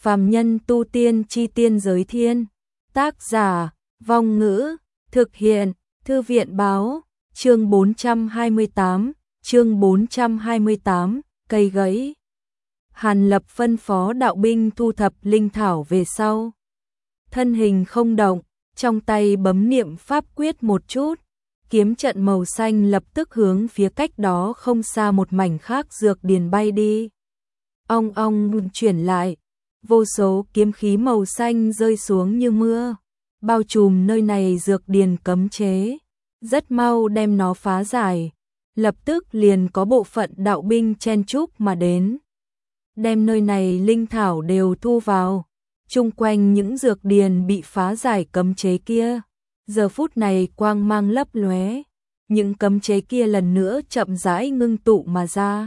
Phàm nhân tu tiên chi tiên giới thiên. Tác giả, Vong Ngữ, thực hiện, Thư viện Báo, chương 428, cây gãy. Hàn Lập phân phó đạo binh thu thập linh thảo về sau. Thân hình không động, trong tay bấm niệm pháp quyết một chút, kiếm trận màu xanh lập tức hướng phía cách đó không xa một mảnh khác dược điền bay đi. Ong ong chuyển lại, vô số kiếm khí màu xanh rơi xuống như mưa, bao trùm nơi này dược điền cấm chế, rất mau đem nó phá giải. Lập tức liền có bộ phận đạo binh chen chúc mà đến, đem nơi này linh thảo đều thu vào. Chung quanh những dược điền bị phá giải cấm chế kia, giờ phút này quang mang lấp lóe, những cấm chế kia lần nữa chậm rãi ngưng tụ mà ra.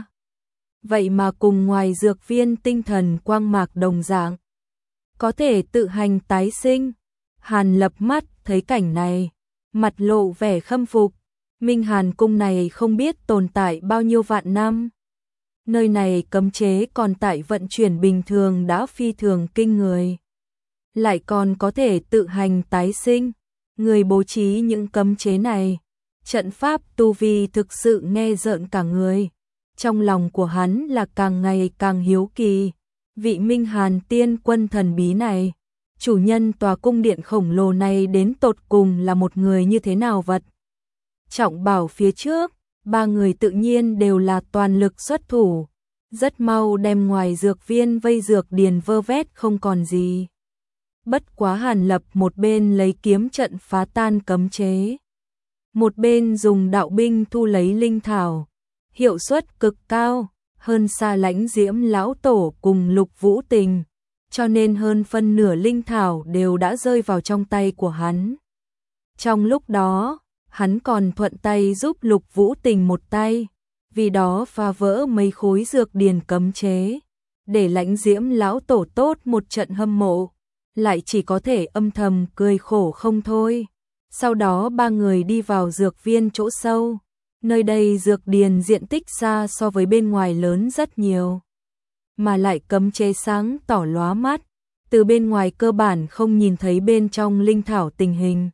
Vậy mà cùng ngoài dược viên tinh thần quang mạc đồng dạng, có thể tự hành tái sinh. Hàn Lập mắt thấy cảnh này, mặt lộ vẻ khâm phục. Minh Hàn cung này không biết tồn tại bao nhiêu vạn năm. Nơi này cấm chế còn tại vận chuyển bình thường đã phi thường kinh người, lại còn có thể tự hành tái sinh. Người bố trí những cấm chế này, trận pháp tu vi thực sự nghe rợn cả người. Trong lòng của hắn là càng ngày càng hiếu kỳ, vị Minh Hàn tiên quân thần bí này, chủ nhân tòa cung điện khổng lồ này đến tột cùng là một người như thế nào vật. Trọng bảo phía trước, ba người tự nhiên đều là toàn lực xuất thủ, rất mau đem ngoài dược viên vây dược điền vơ vét không còn gì. Bất quá Hàn Lập một bên lấy kiếm trận phá tan cấm chế, một bên dùng đạo binh thu lấy linh thảo, hiệu suất cực cao, hơn xa Lãnh Diễm lão tổ cùng Lục Vũ Tình, cho nên hơn phân nửa linh thảo đều đã rơi vào trong tay của hắn. Trong lúc đó, hắn còn thuận tay giúp Lục Vũ Tình một tay, vì đó phá vỡ mấy khối dược điền cấm chế, để Lãnh Diễm lão tổ tốt một trận hâm mộ, lại chỉ có thể âm thầm cười khổ không thôi. Sau đó ba người đi vào dược viên chỗ sâu, nơi đây dược điền diện tích xa so với bên ngoài lớn rất nhiều, mà lại cấm chế sáng tỏ lóa mắt, từ bên ngoài cơ bản không nhìn thấy bên trong linh thảo tình hình.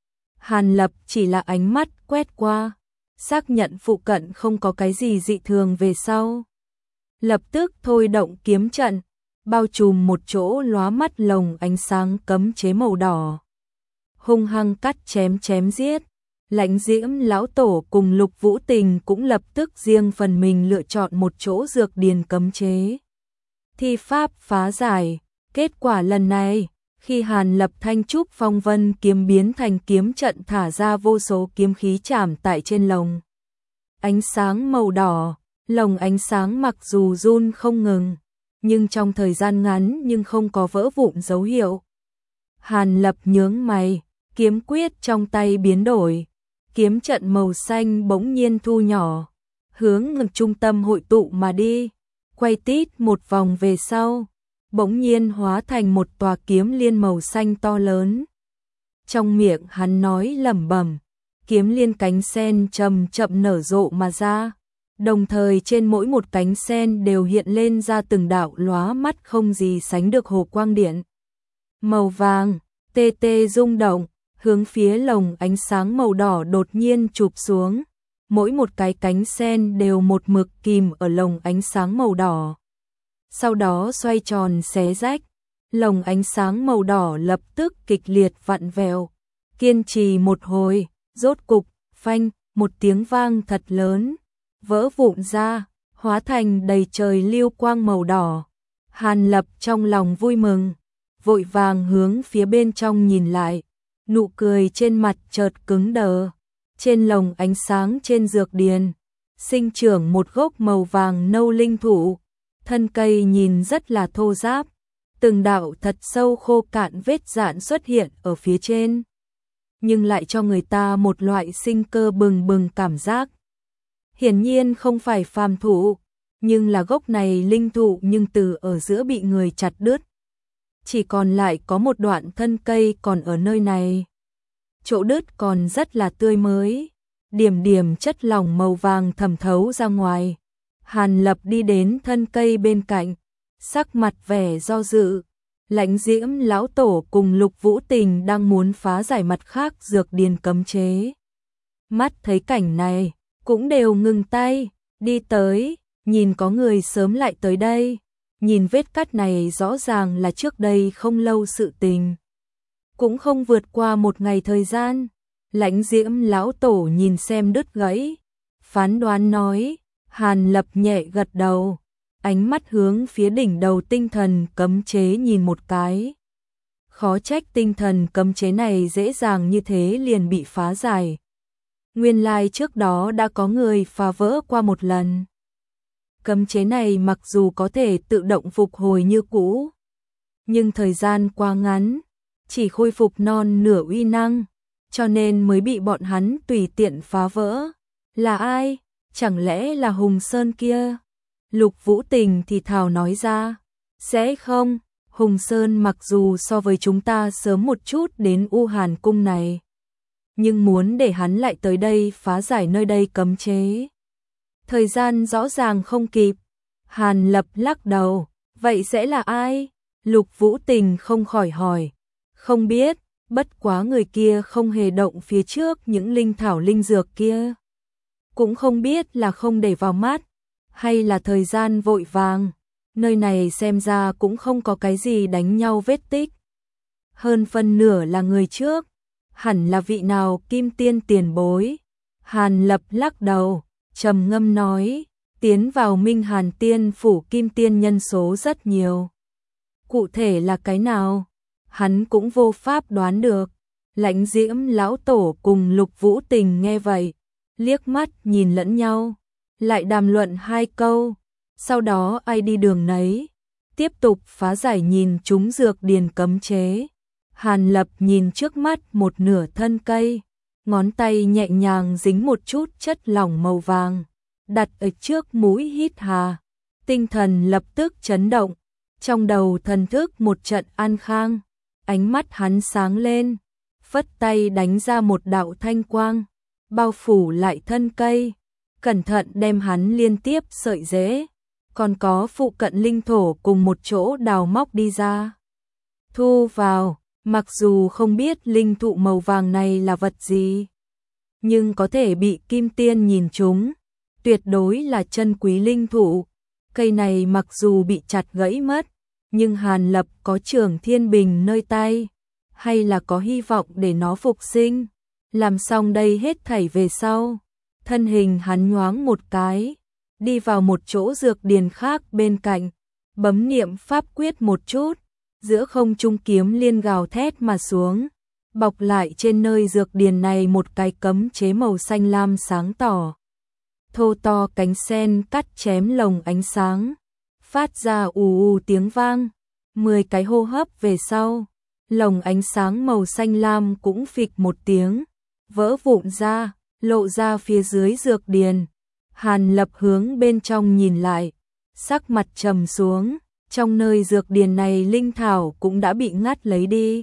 Hàn Lập chỉ là ánh mắt quét qua, xác nhận phụ cận không có cái gì dị thường về sau, lập tức thôi động kiếm trận, bao trùm một chỗ lóa mắt lồng ánh sáng cấm chế màu đỏ, hung hăng cắt chém giết. Lãnh Diễm lão tổ cùng Lục Vũ Tình cũng lập tức riêng phần mình lựa chọn một chỗ dược điền cấm chế, thi pháp phá giải. Kết quả lần này, khi Hàn Lập thanh trúc phong vân kiếm biến thành kiếm trận thả ra vô số kiếm khí chạm tại trên lồng ánh sáng màu đỏ, lồng ánh sáng mặc dù run không ngừng, nhưng trong thời gian ngắn nhưng không có vỡ vụn dấu hiệu. Hàn Lập nhướng mày, kiếm quyết trong tay biến đổi, kiếm trận màu xanh bỗng nhiên thu nhỏ, hướng ngược trung tâm hội tụ mà đi, quay tít một vòng về sau, bỗng nhiên hóa thành một tòa kiếm liên màu xanh to lớn. Trong miệng hắn nói lẩm bẩm, kiếm liên cánh sen chậm chậm nở rộ mà ra, đồng thời trên mỗi một cánh sen đều hiện lên ra từng đạo lóa mắt không gì sánh được hồ quang điện màu vàng, tê tê rung động, hướng phía lồng ánh sáng màu đỏ đột nhiên chụp xuống. Mỗi một cái cánh sen đều một mực kìm ở lồng ánh sáng màu đỏ, sau đó xoay tròn xé rách, lồng ánh sáng màu đỏ lập tức kịch liệt vặn vẹo, kiên trì một hồi, rốt cục, phanh, một tiếng vang thật lớn, vỡ vụn ra, hóa thành đầy trời lưu quang màu đỏ. Hàn Lập trong lòng vui mừng, vội vàng hướng phía bên trong nhìn lại, nụ cười trên mặt chợt cứng đờ. Trên lồng ánh sáng trên dược điền, sinh trưởng một gốc màu vàng nâu linh thụ, thân cây nhìn rất là thô ráp, từng đạo thật sâu khô cạn vết rạn xuất hiện ở phía trên, nhưng lại cho người ta một loại sinh cơ bừng bừng cảm giác. Hiển nhiên không phải phàm thụ, nhưng là gốc này linh thụ nhưng từ ở giữa bị người chặt đứt, chỉ còn lại có một đoạn thân cây còn ở nơi này. Chỗ đứt còn rất là tươi mới, điểm điểm chất lỏng màu vàng thẩm thấu ra ngoài. Hàn Lập đi đến thân cây bên cạnh, sắc mặt vẻ do dự, Lãnh Diễm lão tổ cùng Lục Vũ Tình đang muốn phá giải mặt khác dược điền cấm chế. Mắt thấy cảnh này, cũng đều ngừng tay, đi tới, nhìn có người sớm lại tới đây. Nhìn vết cắt này rõ ràng là trước đây không lâu sự tình. Cũng không vượt qua một ngày thời gian. Lãnh Diễm lão tổ nhìn xem đứt gãy, phán đoán nói. Hàn Lập nhẹ gật đầu, ánh mắt hướng phía đỉnh đầu tinh thần cấm chế nhìn một cái. Khó trách tinh thần cấm chế này dễ dàng như thế liền bị phá giải. Nguyên lai trước đó đã có người phá vỡ qua một lần. Cấm chế này mặc dù có thể tự động phục hồi như cũ, nhưng thời gian quá ngắn, chỉ khôi phục non nửa uy năng, cho nên mới bị bọn hắn tùy tiện phá vỡ. Là ai? Chẳng lẽ là Hùng Sơn kia? Lục Vũ Tình thì thào nói ra. Sẽ không, Hùng Sơn mặc dù so với chúng ta sớm một chút đến U Hàn Cung này, nhưng muốn để hắn lại tới đây phá giải nơi đây cấm chế, thời gian rõ ràng không kịp. Hàn Lập lắc đầu. Vậy sẽ là ai? Lục Vũ Tình không khỏi hỏi. Không biết, bất quá người kia không hề động phía trước những linh thảo linh dược kia. Cũng không biết là không để vào mắt, hay là thời gian vội vàng. Nơi này xem ra cũng không có cái gì đánh nhau vết tích. Hơn phân nửa là người trước, hẳn là vị nào kim tiên tiền bối. Hàn Lập lắc đầu, trầm ngâm nói, tiến vào Minh Hàn Tiên phủ kim tiên nhân số rất nhiều. Cụ thể là cái nào? Hắn cũng vô pháp đoán được. Lãnh Diễm lão tổ cùng Lục Vũ Tình nghe vậy, liếc mắt nhìn lẫn nhau, lại đàm luận hai câu, sau đó ai đi đường nấy, tiếp tục phá giải nhìn chúng dược điền cấm chế. Hàn Lập nhìn trước mắt một nửa thân cây, ngón tay nhẹ nhàng dính một chút chất lỏng màu vàng, đặt ở trước mũi hít hà, tinh thần lập tức chấn động, trong đầu thần thức một trận an khang, ánh mắt hắn sáng lên, phất tay đánh ra một đạo thanh quang, bao phủ lại thân cây, cẩn thận đem hắn liên tiếp sợi rễ, còn có phụ cận linh thổ cùng một chỗ đào móc đi ra. Thu vào, mặc dù không biết linh thụ màu vàng này là vật gì, nhưng có thể bị kim tiên nhìn trúng, tuyệt đối là chân quý linh thụ. Cây này mặc dù bị chặt gãy mất, nhưng Hàn Lập có Trường Thiên Bình nơi tay, hay là có hy vọng để nó phục sinh. Làm xong đây hết thảy về sau, thân hình hắn nhoáng một cái, đi vào một chỗ dược điền khác bên cạnh, bấm niệm pháp quyết một chút, giữa không trung kiếm liên gào thét mà xuống, bọc lại trên nơi dược điền này một cái cấm chế màu xanh lam sáng tỏ. Thô to cánh sen cắt chém lồng ánh sáng, phát ra ù ù tiếng vang, 10 cái hô hấp về sau, lồng ánh sáng màu xanh lam cũng phịch một tiếng, vỡ vụn ra, lộ ra phía dưới dược điền. Hàn Lập hướng bên trong nhìn lại, sắc mặt trầm xuống, trong nơi dược điền này linh thảo cũng đã bị ngắt lấy đi,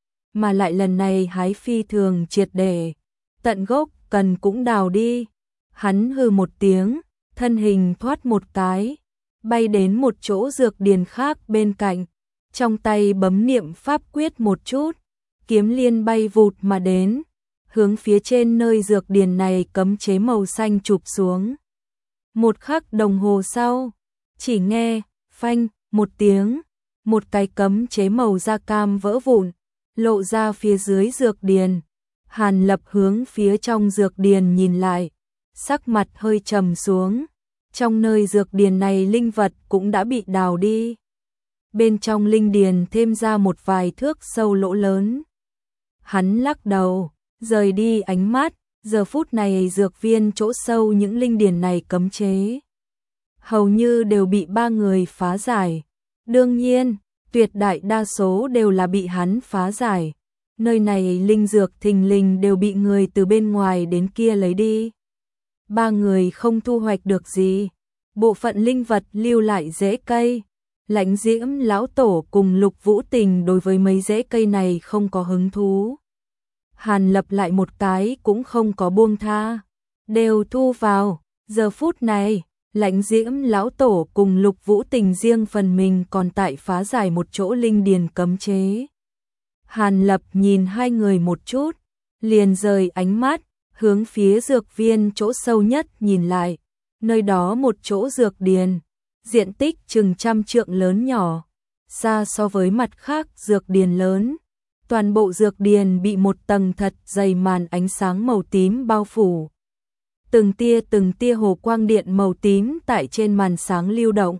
mà lại lần này hái phi thường triệt để, tận gốc cần cũng đào đi. Hắn hừ một tiếng, thân hình thoát một cái, bay đến một chỗ dược điền khác bên cạnh, trong tay bấm niệm pháp quyết một chút, kiếm liên bay vụt mà đến, hướng phía trên nơi dược điền này cấm chế màu xanh chụp xuống. Một khắc đồng hồ sau, chỉ nghe phanh một tiếng, một cái cấm chế màu da cam vỡ vụn, lộ ra phía dưới dược điền. Hàn Lập hướng phía trong dược điền nhìn lại, sắc mặt hơi trầm xuống. Trong nơi dược điền này linh vật cũng đã bị đào đi. Bên trong linh điền thêm ra một vài thước sâu lỗ lớn. Hắn lắc đầu, rời đi ánh mắt, giờ phút này dược viên chỗ sâu những linh điền này cấm chế hầu như đều bị 3 người phá giải. Đương nhiên, tuyệt đại đa số đều là bị hắn phá giải. Nơi này linh dược thình lình đều bị người từ bên ngoài đến kia lấy đi. 3 người không thu hoạch được gì, bộ phận linh vật lưu lại rễ cây. Lãnh Diễm lão tổ cùng Lục Vũ Tình đối với mấy rễ cây này không có hứng thú. Hàn Lập lại một cái cũng không có buông tha, đều thu vào. Giờ phút này, Lãnh Diễm lão tổ cùng Lục Vũ Tình riêng phần mình còn tại phá giải một chỗ linh điền cấm chế. Hàn Lập nhìn hai người một chút, liền rời ánh mắt, hướng phía dược viên chỗ sâu nhất nhìn lại, nơi đó một chỗ dược điền, diện tích chừng 100 trượng lớn nhỏ, xa so với mặt khác dược điền lớn. Toàn bộ dược điền bị một tầng thật dày màn ánh sáng màu tím bao phủ. Từng tia hồ quang điện màu tím tại trên màn sáng lưu động,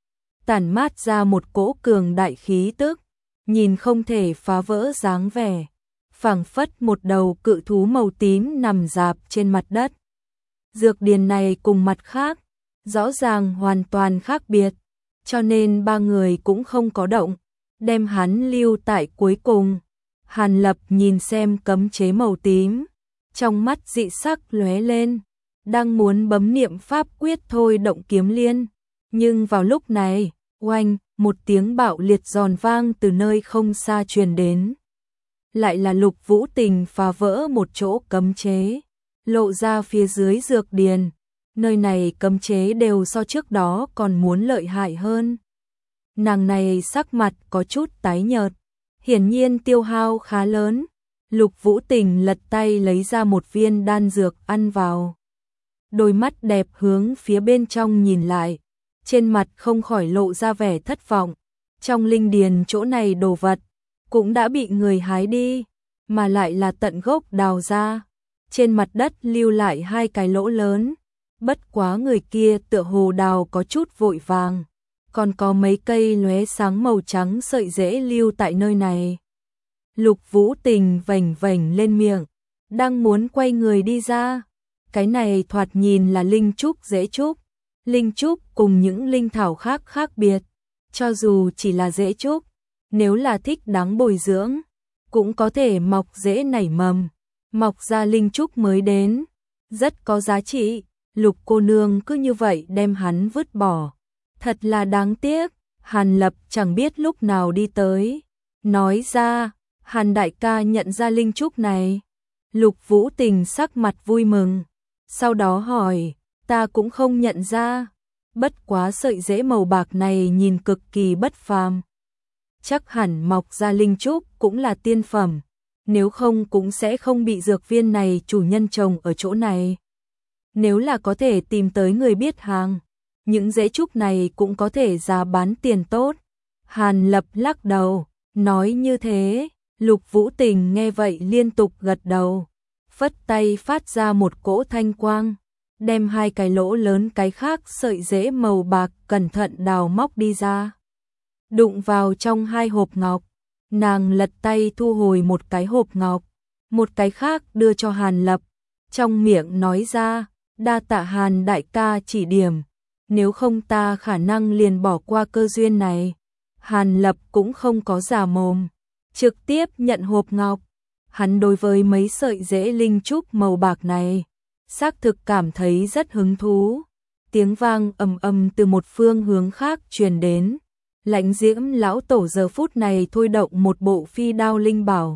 tản mát ra một cỗ cường đại khí tức, nhìn không thể phá vỡ dáng vẻ, phảng phất một đầu cự thú màu tím nằm rạp trên mặt đất. Dược điền này cùng mặt khác, rõ ràng hoàn toàn khác biệt, cho nên ba người cũng không có động, đem hắn lưu tại cuối cùng. Hàn Lập nhìn xem cấm chế màu tím, trong mắt dị sắc lóe lên, đang muốn bấm niệm pháp quyết thôi động kiếm liên, nhưng vào lúc này, oanh, một tiếng bạo liệt giòn vang từ nơi không xa truyền đến. Lại là Lục Vũ Tình phá vỡ một chỗ cấm chế, lộ ra phía dưới dược điền, nơi này cấm chế đều so trước đó còn muốn lợi hại hơn. Nàng này sắc mặt có chút tái nhợt, hiển nhiên tiêu hao khá lớn. Lục Vũ Tình lật tay lấy ra một viên đan dược ăn vào. Đôi mắt đẹp hướng phía bên trong nhìn lại, trên mặt không khỏi lộ ra vẻ thất vọng. Trong linh điền chỗ này đồ vật cũng đã bị người hái đi, mà lại là tận gốc đào ra. Trên mặt đất lưu lại hai cái lỗ lớn, bất quá người kia tựa hồ đào có chút vội vàng, còn có mấy cây lóe sáng màu trắng sợi rễ lưu tại nơi này. Lục Vũ Tình vành vành lên miệng, đang muốn quay người đi ra. Cái này thoạt nhìn là linh trúc rễ trúc. Linh trúc cùng những linh thảo khác khác biệt, cho dù chỉ là rễ trúc, nếu là thích đáng bồi dưỡng, cũng có thể mọc rễ nảy mầm, mọc ra linh trúc mới đến, rất có giá trị. Lục cô nương cứ như vậy đem hắn vứt bỏ, thật là đáng tiếc. Hàn Lập chẳng biết lúc nào đi tới, nói ra, Hàn đại ca nhận ra linh trúc này. Lục Vũ Tình sắc mặt vui mừng, sau đó hỏi, ta cũng không nhận ra, bất quá sợi rễ màu bạc này nhìn cực kỳ bất phàm. Chắc hẳn mọc ra linh trúc cũng là tiên phẩm, nếu không cũng sẽ không bị dược viên này chủ nhân trồng ở chỗ này. Nếu là có thể tìm tới người biết hàng, những rễ trúc này cũng có thể giá bán tiền tốt. Hàn Lập lắc đầu, nói như thế. Lục Vũ Tình nghe vậy liên tục gật đầu, phất tay phát ra một cỗ thanh quang, đem hai cái lỗ lớn cái khác sợi rễ màu bạc cẩn thận đào móc đi ra. Đụng vào trong hai hộp ngọc, nàng lật tay thu hồi một cái hộp ngọc, một cái khác đưa cho Hàn Lập, trong miệng nói ra, đa tạ Hàn đại ca chỉ điểm, nếu không ta khả năng liền bỏ qua cơ duyên này. Hàn Lập cũng không có giả mồm, trực tiếp nhận hộp ngọc. Hắn đối với mấy sợi rễ linh trúc màu bạc này, xác thực cảm thấy rất hứng thú. Tiếng vang ầm ầm từ một phương hướng khác truyền đến. Lãnh Diễm lão tổ giờ phút này thôi động một bộ phi đao linh bảo.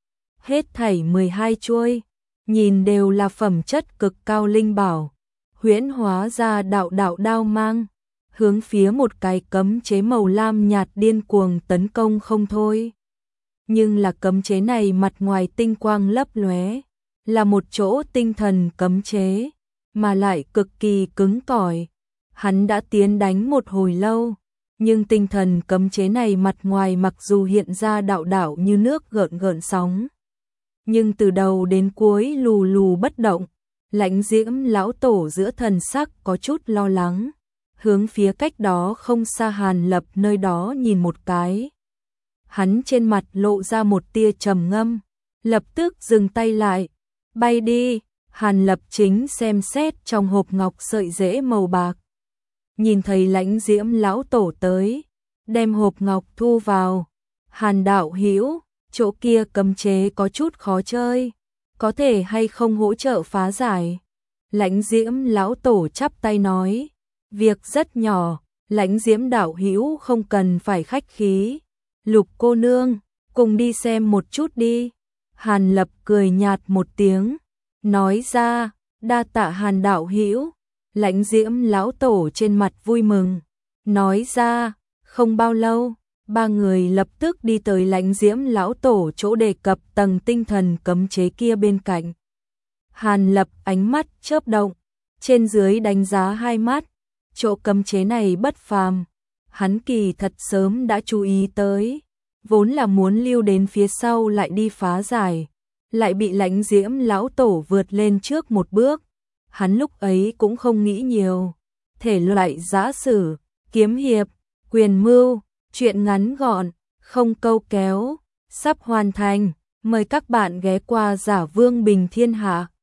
Hết thảy 12 chuôi, nhìn đều là phẩm chất cực cao linh bảo, huyễn hóa ra đạo đạo đao mang, hướng phía một cái cấm chế màu lam nhạt điên cuồng tấn công không thôi. Nhưng là cấm chế này mặt ngoài tinh quang lấp lóe, là một chỗ tinh thần cấm chế, mà lại cực kỳ cứng cỏi. Hắn đã tiến đánh một hồi lâu, nhưng tinh thần cấm chế này mặt ngoài mặc dù hiện ra đạo đạo như nước gợn gợn sóng, nhưng từ đầu đến cuối lù lù bất động. Lãnh Diễm lão tổ giữa thần sắc có chút lo lắng, hướng phía cách đó không xa Hàn Lập nơi đó nhìn một cái. Hắn trên mặt lộ ra một tia trầm ngâm, lập tức dừng tay lại, bay đi. Hàn Lập chính xem xét trong hộp ngọc sợi rễ màu bạc, nhìn thấy Lãnh Diễm lão tổ tới, đem hộp ngọc thu vào. Hàn đạo hữu, chỗ kia cấm chế có chút khó chơi, có thể hay không hỗ trợ phá giải? Lãnh Diễm lão tổ chắp tay nói, việc rất nhỏ, Lãnh Diễm đạo hữu không cần phải khách khí. Lục cô nương, cùng đi xem một chút đi. Hàn Lập cười nhạt một tiếng, nói ra, đa tạ Hàn đạo hữu. Lãnh Diễm lão tổ trên mặt vui mừng, nói ra, không bao lâu, ba người lập tức đi tới Lãnh Diễm lão tổ chỗ đề cập tầng tinh thần cấm chế kia bên cạnh. Hàn Lập ánh mắt chớp động, trên dưới đánh giá hai mắt, chỗ cấm chế này bất phàm, hắn kỳ thật sớm đã chú ý tới, vốn là muốn lưu đến phía sau lại đi phá giải, lại bị Lãnh Diễm lão tổ vượt lên trước một bước. Hắn lúc ấy cũng không nghĩ nhiều, thể loại giã sử, kiếm hiệp, quyền mưu, chuyện ngắn gọn, không câu kéo, sắp hoàn thành, mời các bạn ghé qua Giả Vương Bình Thiên Hạ.